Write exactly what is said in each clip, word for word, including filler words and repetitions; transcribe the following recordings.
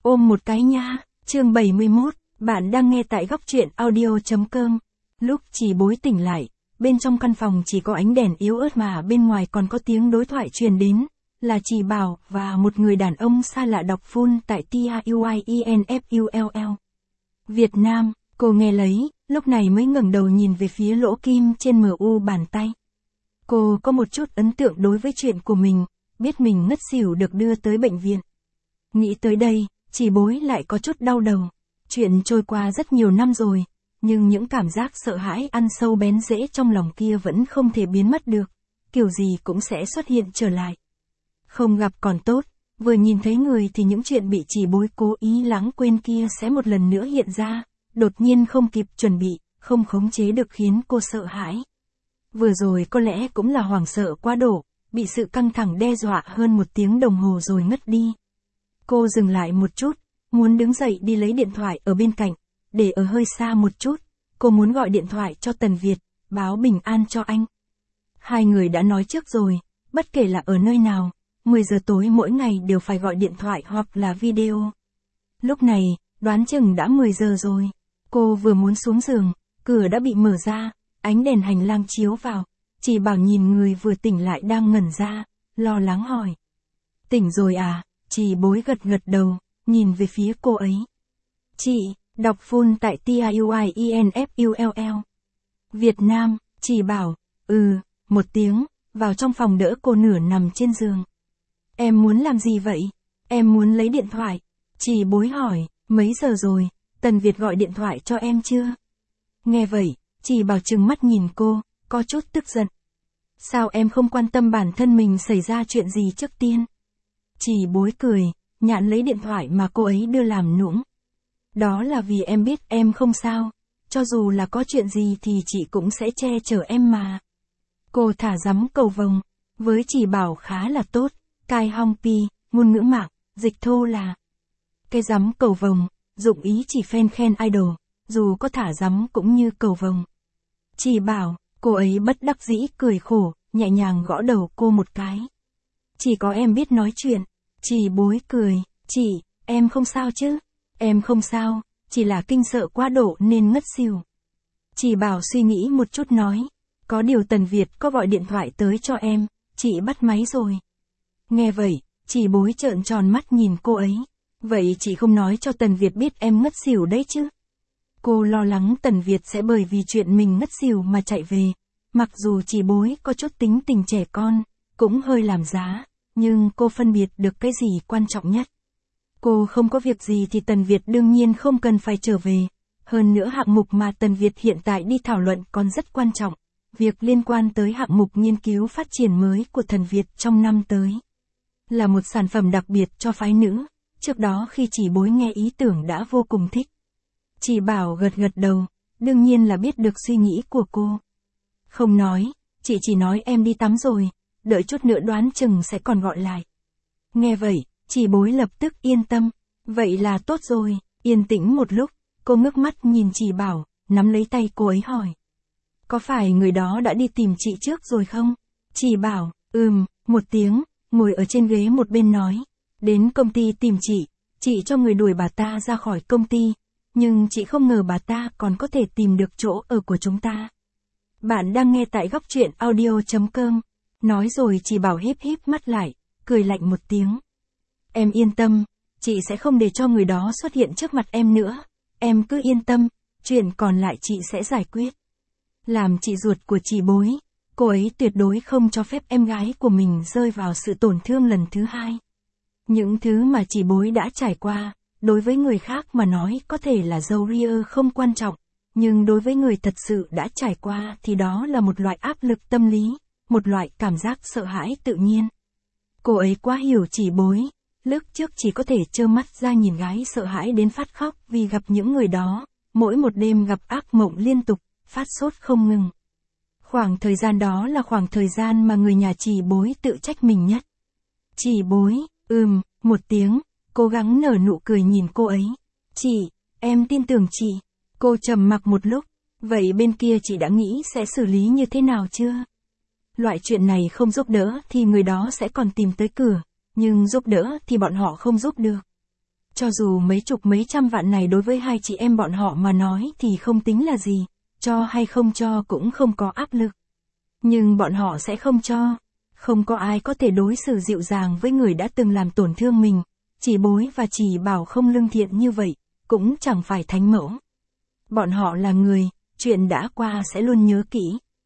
Ôm một cái nha, chương bảy mươi mốt, bạn đang nghe tại góc truyện audio.com. Lúc Chỉ Bối tỉnh lại, bên trong căn phòng chỉ có ánh đèn yếu ớt mà bên ngoài còn có tiếng đối thoại truyền đến, là Chỉ Bảo và một người đàn ông xa lạ đọc full tại TUYINFULL. Việt Nam, cô nghe lấy, lúc này mới ngẩng đầu nhìn về phía lỗ kim trên mu bàn tay. Cô có một chút ấn tượng đối với chuyện của mình, biết mình ngất xỉu được đưa tới bệnh viện. Nghĩ tới đây, Chỉ Bối lại có chút đau đầu. Chuyện trôi qua rất nhiều năm rồi, nhưng những cảm giác sợ hãi ăn sâu bén rễ trong lòng kia vẫn không thể biến mất được, kiểu gì cũng sẽ xuất hiện trở lại. Không gặp còn tốt, vừa nhìn thấy người thì những chuyện bị Chỉ Bối cố ý lãng quên kia sẽ một lần nữa hiện ra, đột nhiên không kịp chuẩn bị, không khống chế được khiến cô sợ hãi. Vừa rồi có lẽ cũng là hoảng sợ quá độ, bị sự căng thẳng đe dọa hơn một tiếng đồng hồ rồi ngất đi. Cô dừng lại một chút, muốn đứng dậy đi lấy điện thoại ở bên cạnh, để ở hơi xa một chút, cô muốn gọi điện thoại cho Tần Việt, báo bình an cho anh. Hai người đã nói trước rồi, bất kể là ở nơi nào, mười giờ tối mỗi ngày đều phải gọi điện thoại hoặc là video. Lúc này, đoán chừng đã mười giờ rồi, cô vừa muốn xuống giường, cửa đã bị mở ra, ánh đèn hành lang chiếu vào, Chỉ Bảo nhìn người vừa tỉnh lại đang ngẩn ra, lo lắng hỏi. Tỉnh rồi à? Chỉ Bối gật gật đầu, nhìn về phía cô ấy. Chị, đọc full tại TUYINFULL. Việt Nam, Chỉ Bảo, ừ, một tiếng, vào trong phòng đỡ cô nửa nằm trên giường. Em muốn làm gì vậy? Em muốn lấy điện thoại. Chỉ Bối hỏi, mấy giờ rồi, Tần Việt gọi điện thoại cho em chưa? Nghe vậy, Chỉ Bảo trừng mắt nhìn cô, có chút tức giận. Sao em không quan tâm bản thân mình xảy ra chuyện gì trước tiên? Chỉ Bối cười, nhạn lấy điện thoại mà cô ấy đưa làm nũng. Đó là vì em biết em không sao, cho dù là có chuyện gì thì chị cũng sẽ che chở em mà. Cô thả rắm cầu vồng, với Chỉ Bảo khá là tốt, cai hong pi, ngôn ngữ mạng, dịch thô là. Cái rắm cầu vồng, dụng ý chỉ phen khen idol, dù có thả rắm cũng như cầu vồng. Chỉ Bảo, cô ấy bất đắc dĩ cười khổ, nhẹ nhàng gõ đầu cô một cái. Chỉ có em biết nói chuyện. Chỉ Bối cười, chị, em không sao chứ? Em không sao, chỉ là kinh sợ quá độ nên ngất xỉu. Chỉ Bảo suy nghĩ một chút nói, có điều Tần Việt có gọi điện thoại tới cho em, chị bắt máy rồi. Nghe vậy, Chỉ Bối trợn tròn mắt nhìn cô ấy, vậy chị không nói cho Tần Việt biết em ngất xỉu đấy chứ? Cô lo lắng Tần Việt sẽ bởi vì chuyện mình ngất xỉu mà chạy về, mặc dù Chỉ Bối có chút tính tình trẻ con, cũng hơi làm giá. Nhưng cô phân biệt được cái gì quan trọng nhất. Cô không có việc gì thì Tần Việt đương nhiên không cần phải trở về. Hơn nữa hạng mục mà Tần Việt hiện tại đi thảo luận còn rất quan trọng. Việc liên quan tới hạng mục nghiên cứu phát triển mới của Thần Việt trong năm tới. Là một sản phẩm đặc biệt cho phái nữ. Trước đó khi Chỉ Bối nghe ý tưởng đã vô cùng thích. Chỉ Bảo gật gật đầu, đương nhiên là biết được suy nghĩ của cô. Không nói, chị chỉ nói em đi tắm rồi. Đợi chút nữa đoán chừng sẽ còn gọi lại. Nghe vậy, Chỉ Bối lập tức yên tâm. Vậy là tốt rồi, yên tĩnh một lúc, cô ngước mắt nhìn Chỉ Bảo, nắm lấy tay cô ấy hỏi. Có phải người đó đã đi tìm chị trước rồi không? Chỉ Bảo, ừm, một tiếng, ngồi ở trên ghế một bên nói. Đến công ty tìm chị, chị cho người đuổi bà ta ra khỏi công ty, nhưng chị không ngờ bà ta còn có thể tìm được chỗ ở của chúng ta. Bạn đang nghe tại góc truyện audio.com. Nói rồi Chỉ Bảo híp híp mắt lại, cười lạnh một tiếng. Em yên tâm, chị sẽ không để cho người đó xuất hiện trước mặt em nữa. Em cứ yên tâm, chuyện còn lại chị sẽ giải quyết. Làm chị ruột của Chỉ Bối, cô ấy tuyệt đối không cho phép em gái của mình rơi vào sự tổn thương lần thứ hai. Những thứ mà Chỉ Bối đã trải qua, đối với người khác mà nói có thể là dâu ria không quan trọng, nhưng đối với người thật sự đã trải qua thì đó là một loại áp lực tâm lý. Một loại cảm giác sợ hãi tự nhiên. Cô ấy quá hiểu Chỉ Bối, lúc trước chỉ có thể trơ mắt ra nhìn gái sợ hãi đến phát khóc vì gặp những người đó, mỗi một đêm gặp ác mộng liên tục, phát sốt không ngừng. Khoảng thời gian đó là khoảng thời gian mà người nhà Chỉ Bối tự trách mình nhất. Chỉ Bối, ừm, một tiếng, cố gắng nở nụ cười nhìn cô ấy. Chị, em tin tưởng chị. Cô trầm mặc một lúc, vậy bên kia chị đã nghĩ sẽ xử lý như thế nào chưa? Loại chuyện này không giúp đỡ thì người đó sẽ còn tìm tới cửa, nhưng giúp đỡ thì bọn họ không giúp được. Cho dù mấy chục mấy trăm vạn này đối với hai chị em bọn họ mà nói thì không tính là gì, cho hay không cho cũng không có áp lực. Nhưng bọn họ sẽ không cho. Không có ai có thể đối xử dịu dàng với người đã từng làm tổn thương mình. Chỉ Bối và Chỉ Bảo không lương thiện như vậy, cũng chẳng phải thánh mẫu. Bọn họ là người, chuyện đã qua sẽ luôn nhớ kỹ.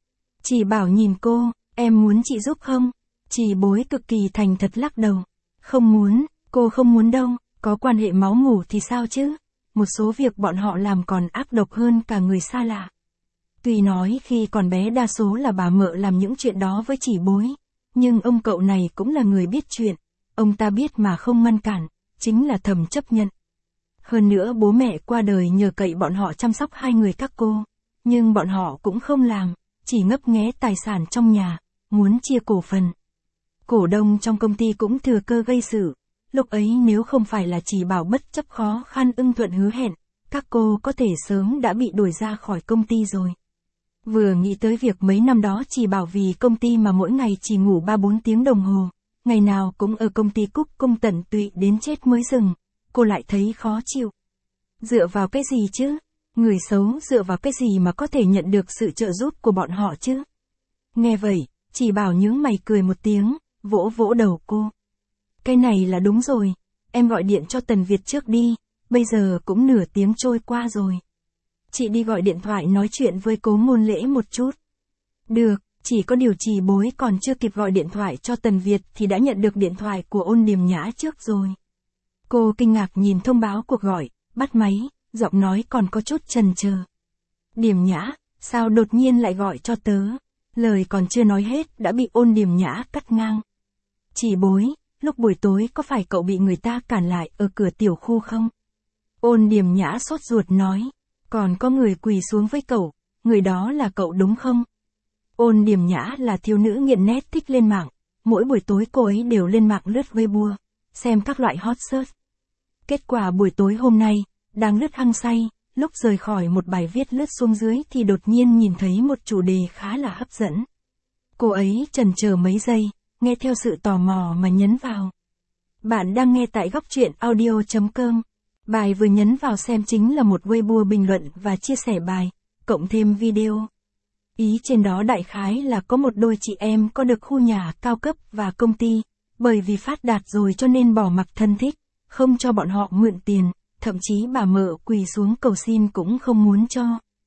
Chỉ Bảo nhìn cô, em muốn chị giúp không? Chỉ Bối cực kỳ thành thật lắc đầu. Không muốn, cô không muốn đâu, có quan hệ máu mủ thì sao chứ? Một số việc bọn họ làm còn ác độc hơn cả người xa lạ. Tuy nói khi còn bé đa số là bà mợ làm những chuyện đó với Chỉ Bối, nhưng ông cậu này cũng là người biết chuyện, ông ta biết mà không ngăn cản, chính là thầm chấp nhận. Hơn nữa bố mẹ qua đời nhờ cậy bọn họ chăm sóc hai người các cô, nhưng bọn họ cũng không làm, chỉ ngấp nghé tài sản trong nhà, muốn chia cổ phần. Cổ đông trong công ty cũng thừa cơ gây sự, lúc ấy nếu không phải là Chỉ Bảo bất chấp khó khăn ưng thuận hứa hẹn, các cô có thể sớm đã bị đuổi ra khỏi công ty rồi. Vừa nghĩ tới việc mấy năm đó Chỉ Bảo vì công ty mà mỗi ngày chỉ ngủ ba bốn tiếng đồng hồ, ngày nào cũng ở công ty cúc cung tận tụy đến chết mới dừng, cô lại thấy khó chịu. Dựa vào cái gì chứ? Người xấu dựa vào cái gì mà có thể nhận được sự trợ giúp của bọn họ chứ? Nghe vậy, Chỉ Bảo nhướng mày cười một tiếng, vỗ vỗ đầu cô. Cái này là đúng rồi, em gọi điện cho Tần Việt trước đi, bây giờ cũng nửa tiếng trôi qua rồi. Chị đi gọi điện thoại nói chuyện với Cố Ngôn Lễ một chút. Được, chỉ có điều Chỉ Bối còn chưa kịp gọi điện thoại cho Tần Việt thì đã nhận được điện thoại của Ôn Điềm Nhã trước rồi. Cô kinh ngạc nhìn thông báo cuộc gọi, bắt máy, giọng nói còn có chút chần chờ. Điềm Nhã, sao đột nhiên lại gọi cho tớ? Lời còn chưa nói hết đã bị Ôn Điềm Nhã cắt ngang. Chỉ Bối, lúc buổi tối có phải cậu bị người ta cản lại ở cửa tiểu khu không? Ôn Điềm Nhã sốt ruột nói. Còn có người quỳ xuống với cậu, người đó là cậu đúng không? Ôn Điềm Nhã là thiếu nữ nghiện nét thích lên mạng, mỗi buổi tối cô ấy đều lên mạng lướt Weibo, xem các loại hot search. Kết quả buổi tối hôm nay, đang lướt hăng say, lúc rời khỏi một bài viết lướt xuống dưới thì đột nhiên nhìn thấy một chủ đề khá là hấp dẫn. Cô ấy chần chờ mấy giây, nghe theo sự tò mò mà nhấn vào. Bạn đang nghe tại góc truyện audio chấm com. Bài vừa nhấn vào xem chính là một Weibo bình luận và chia sẻ bài, cộng thêm video. Ý trên đó đại khái là có một đôi chị em có được khu nhà cao cấp và công ty, bởi vì phát đạt rồi cho nên bỏ mặc thân thích, không cho bọn họ mượn tiền, thậm chí bà mợ quỳ xuống cầu xin cũng không muốn cho.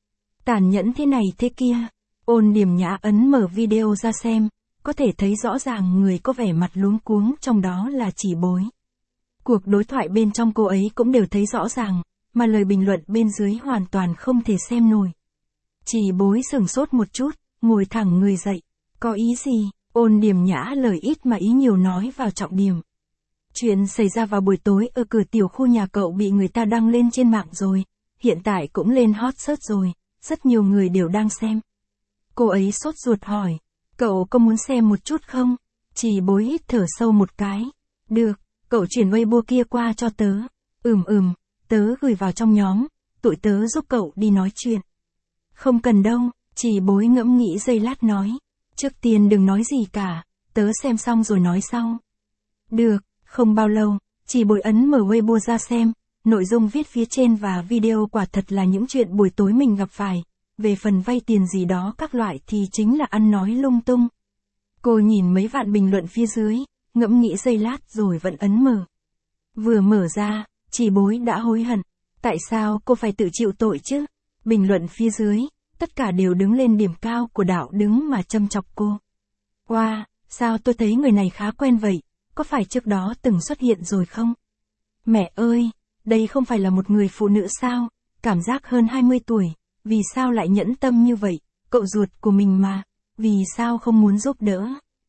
Tàn nhẫn thế này thế kia, Ôn Điềm Nhã ấn mở video ra xem, có thể thấy rõ ràng người có vẻ mặt luống cuống trong đó là Chỉ Bối. Cuộc đối thoại bên trong cô ấy cũng đều thấy rõ ràng, mà lời bình luận bên dưới hoàn toàn không thể xem nổi. Chỉ Bối sửng sốt một chút, ngồi thẳng người dậy. Có ý gì? Ôn Điềm Nhã lời ít mà ý nhiều nói vào trọng điểm. Chuyện xảy ra vào buổi tối ở cửa tiểu khu nhà cậu bị người ta đăng lên trên mạng rồi, hiện tại cũng lên hot search rồi, rất nhiều người đều đang xem. Cô ấy sốt ruột hỏi, cậu có muốn xem một chút không? Chỉ Bối hít thở sâu một cái. Được. Cậu chuyển Weibo kia qua cho tớ. Ừm ừm, tớ gửi vào trong nhóm, tụi tớ giúp cậu đi nói chuyện. Không cần đâu, Chỉ Bối ngẫm nghĩ giây lát nói. Trước tiên đừng nói gì cả, tớ xem xong rồi nói sau. Được, không bao lâu, Chỉ Bối ấn mở Weibo ra xem, nội dung viết phía trên và video quả thật là những chuyện buổi tối mình gặp phải, về phần vay tiền gì đó các loại thì chính là ăn nói lung tung. Cô nhìn mấy vạn bình luận phía dưới, ngẫm nghĩ giây lát rồi vẫn ấn mở. Vừa mở ra, Chỉ Bối đã hối hận. Tại sao cô phải tự chịu tội chứ? Bình luận phía dưới, tất cả đều đứng lên điểm cao của đạo đứng mà châm chọc cô. Wow, sao tôi thấy người này khá quen vậy? Có phải trước đó từng xuất hiện rồi không? Mẹ ơi, đây không phải là một người phụ nữ sao? Cảm giác hơn hai mươi tuổi, vì sao lại nhẫn tâm như vậy? Cậu ruột của mình mà, vì sao không muốn giúp đỡ?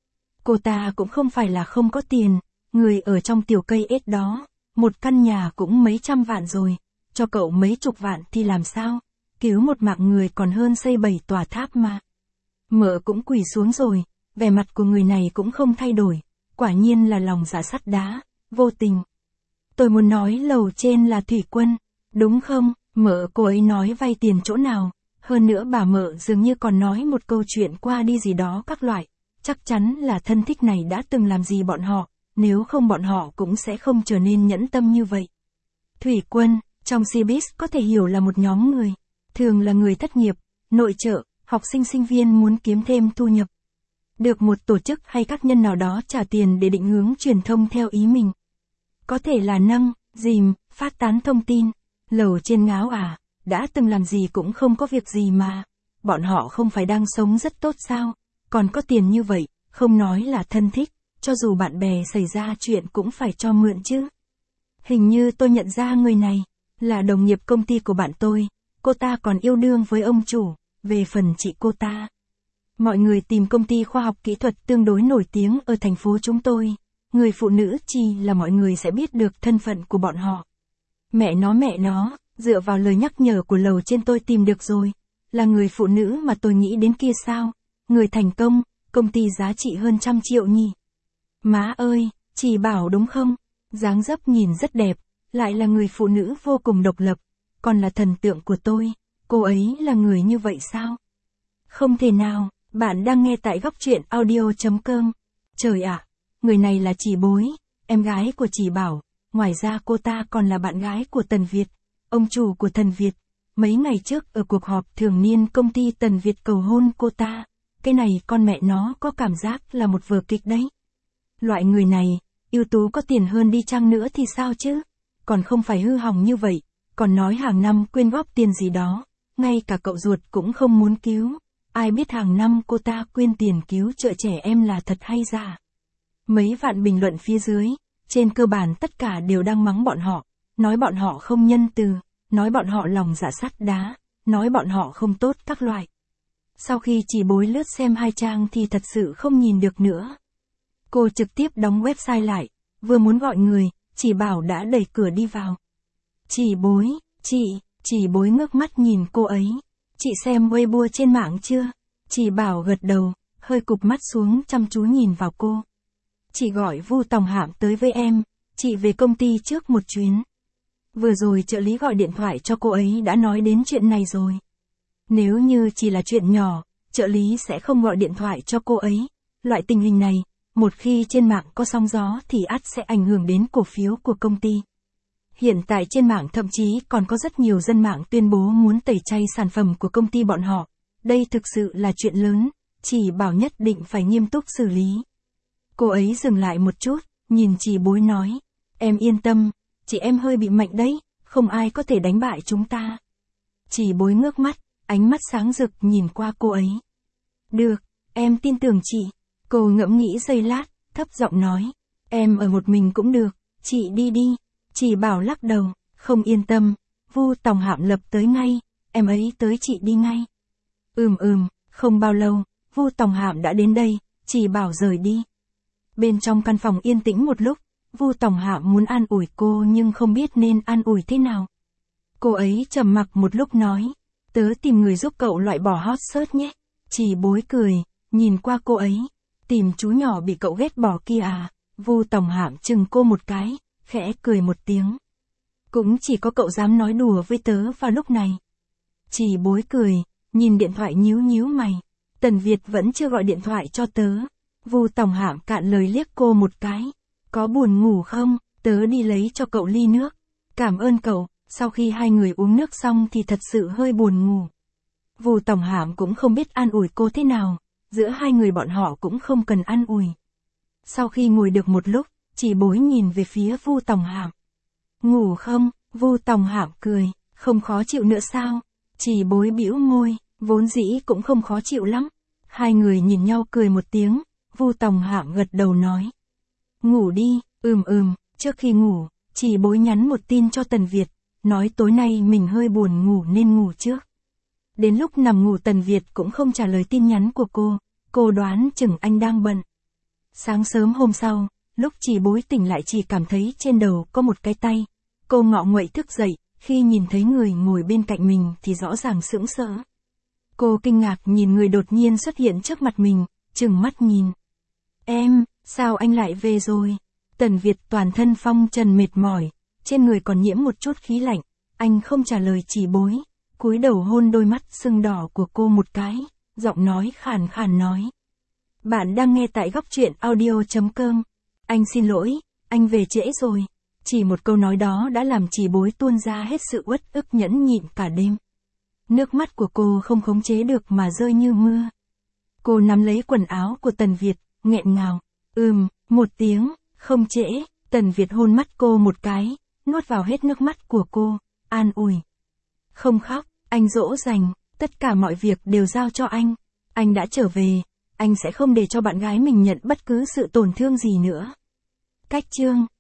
Cô ta cũng không phải là không có tiền, người ở trong tiểu cây ết đó, một căn nhà cũng mấy trăm vạn rồi, cho cậu mấy chục vạn thì làm sao? Cứu một mạng người còn hơn xây bảy tòa tháp mà. Mợ cũng quỳ xuống rồi, vẻ mặt của người này cũng không thay đổi, quả nhiên là lòng dạ sắt đá, vô tình. Tôi muốn nói lầu trên là Thủy Quân, đúng không? Mợ cô ấy nói vay tiền chỗ nào, hơn nữa bà mợ dường như còn nói một câu chuyện qua đi gì đó các loại. Chắc chắn là thân thích này đã từng làm gì bọn họ, nếu không bọn họ cũng sẽ không trở nên nhẫn tâm như vậy. Thủy quân, trong showbiz có thể hiểu là một nhóm người, thường là người thất nghiệp, nội trợ, học sinh sinh viên muốn kiếm thêm thu nhập. Được một tổ chức hay các nhân nào đó trả tiền để định hướng truyền thông theo ý mình. Có thể là nâng, dìm, phát tán thông tin, lầu trên ngáo à, đã từng làm gì cũng không có việc gì mà. Bọn họ không phải đang sống rất tốt sao, còn có tiền như vậy, không nói là thân thích, cho dù bạn bè xảy ra chuyện cũng phải cho mượn chứ. Hình như tôi nhận ra người này, là đồng nghiệp công ty của bạn tôi, cô ta còn yêu đương với ông chủ, về phần chị cô ta. Mọi người tìm công ty khoa học kỹ thuật tương đối nổi tiếng ở thành phố chúng tôi, người phụ nữ chỉ là mọi người sẽ biết được thân phận của bọn họ. Mẹ nó mẹ nó, dựa vào lời nhắc nhở của lầu trên tôi tìm được rồi, là người phụ nữ mà tôi nghĩ đến kia sao, người thành công, công ty giá trị hơn trăm triệu nhỉ. Má ơi, chị bảo đúng không? Dáng dấp nhìn rất đẹp, lại là người phụ nữ vô cùng độc lập, còn là thần tượng của tôi, cô ấy là người như vậy sao? Không thể nào, bạn đang nghe tại góc truyện audio chấm com. Trời ạ, người này là chị Bối, em gái của chị Bảo, ngoài ra cô ta còn là bạn gái của Tần Việt, ông chủ của Tần Việt. Mấy ngày trước ở cuộc họp thường niên công ty Tần Việt cầu hôn cô ta, cái này con mẹ nó có cảm giác là một vở kịch đấy. Loại người này, ưu tú có tiền hơn đi chăng nữa thì sao chứ, còn không phải hư hỏng như vậy, còn nói hàng năm quyên góp tiền gì đó, ngay cả cậu ruột cũng không muốn cứu. Ai biết hàng năm cô ta quyên tiền cứu trợ trẻ em là thật hay giả. Mấy vạn bình luận phía dưới, trên cơ bản tất cả đều đang mắng bọn họ, nói bọn họ không nhân từ, nói bọn họ lòng dạ sắt đá, nói bọn họ không tốt các loại. Sau khi chị Bối lướt xem hai trang thì thật sự không nhìn được nữa. Cô trực tiếp đóng website lại, vừa muốn gọi người, chị Bảo đã đẩy cửa đi vào. Chị Bối, chị, chị Bối ngước mắt nhìn cô ấy. Chị xem Weibo trên mạng chưa? Chị Bảo gật đầu, hơi cụp mắt xuống chăm chú nhìn vào cô. Chị gọi Vu Tòng Hạm tới với em, chị về công ty trước một chuyến. Vừa rồi trợ lý gọi điện thoại cho cô ấy đã nói đến chuyện này rồi. Nếu như chỉ là chuyện nhỏ, trợ lý sẽ không gọi điện thoại cho cô ấy. Loại tình hình này, một khi trên mạng có sóng gió thì ắt sẽ ảnh hưởng đến cổ phiếu của công ty. Hiện tại trên mạng thậm chí còn có rất nhiều dân mạng tuyên bố muốn tẩy chay sản phẩm của công ty bọn họ. Đây thực sự là chuyện lớn, chị Bảo nhất định phải nghiêm túc xử lý. Cô ấy dừng lại một chút, nhìn chị Bối nói, em yên tâm, chị em hơi bị mạnh đấy, không ai có thể đánh bại chúng ta. Chị Bối ngước mắt, ánh mắt sáng rực nhìn qua cô ấy. Được, em tin tưởng chị. Cô ngẫm nghĩ giây lát, thấp giọng nói, em ở một mình cũng được, chị đi đi. Chị Bảo lắc đầu, không yên tâm, Vu Tòng Hạm lập tới ngay, em ấy tới chị đi ngay. Ừm ừm, không bao lâu, Vu Tòng Hạm đã đến đây, chị Bảo rời đi. Bên trong căn phòng yên tĩnh một lúc, Vu Tòng Hạm muốn an ủi cô nhưng không biết nên an ủi thế nào. Cô ấy trầm mặc một lúc nói, tớ tìm người giúp cậu loại bỏ hot search nhé. Chị Bối cười, nhìn qua cô ấy, tìm chú nhỏ bị cậu ghét bỏ kia à. Vu Tòng Hạm chừng cô một cái, khẽ cười một tiếng. Cũng chỉ có cậu dám nói đùa với tớ vào lúc này. Chị Bối cười, nhìn điện thoại nhíu nhíu mày. Tần Việt vẫn chưa gọi điện thoại cho tớ. Vu Tòng Hạm cạn lời liếc cô một cái. Có buồn ngủ không? Tớ đi lấy cho cậu ly nước. Cảm ơn cậu. Sau khi hai người uống nước xong thì thật sự hơi buồn ngủ. Vu Tòng Hạm cũng không biết an ủi cô thế nào. Giữa hai người bọn họ cũng không cần an ủi. Sau khi ngồi được một lúc, chị Bối nhìn về phía Vu Tòng Hạm. Ngủ không? Vu Tòng Hạm cười, không khó chịu nữa sao? Chị Bối bĩu môi, vốn dĩ cũng không khó chịu lắm. Hai người nhìn nhau cười một tiếng, Vu Tòng Hạm gật đầu nói. Ngủ đi, ừm ừm, trước khi ngủ, chị Bối nhắn một tin cho Tần Việt, nói tối nay mình hơi buồn ngủ nên ngủ trước. Đến lúc nằm ngủ Tần Việt cũng không trả lời tin nhắn của cô, cô đoán chừng anh đang bận. Sáng sớm hôm sau, lúc chị Bối tỉnh lại chỉ cảm thấy trên đầu có một cái tay. Cô ngọ nguậy thức dậy, khi nhìn thấy người ngồi bên cạnh mình thì rõ ràng sững sờ. Cô kinh ngạc nhìn người đột nhiên xuất hiện trước mặt mình, trừng mắt nhìn. Em, sao anh lại về rồi? Tần Việt toàn thân phong trần mệt mỏi, trên người còn nhiễm một chút khí lạnh. Anh không trả lời chị Bối, cúi đầu hôn đôi mắt sưng đỏ của cô một cái, giọng nói khàn khàn nói. Bạn đang nghe tại góc truyện audio chấm com. Anh xin lỗi, anh về trễ rồi. Chỉ một câu nói đó đã làm Chỉ Bối tuôn ra hết sự uất ức nhẫn nhịn cả đêm. Nước mắt của cô không khống chế được mà rơi như mưa. Cô nắm lấy quần áo của Tần Việt, nghẹn ngào. Ừm, một tiếng, không trễ, Tần Việt hôn mắt cô một cái, nuốt vào hết nước mắt của cô, an ủi. Không khóc, anh dỗ dành, tất cả mọi việc đều giao cho anh. Anh đã trở về, anh sẽ không để cho bạn gái mình nhận bất cứ sự tổn thương gì nữa. Cách chương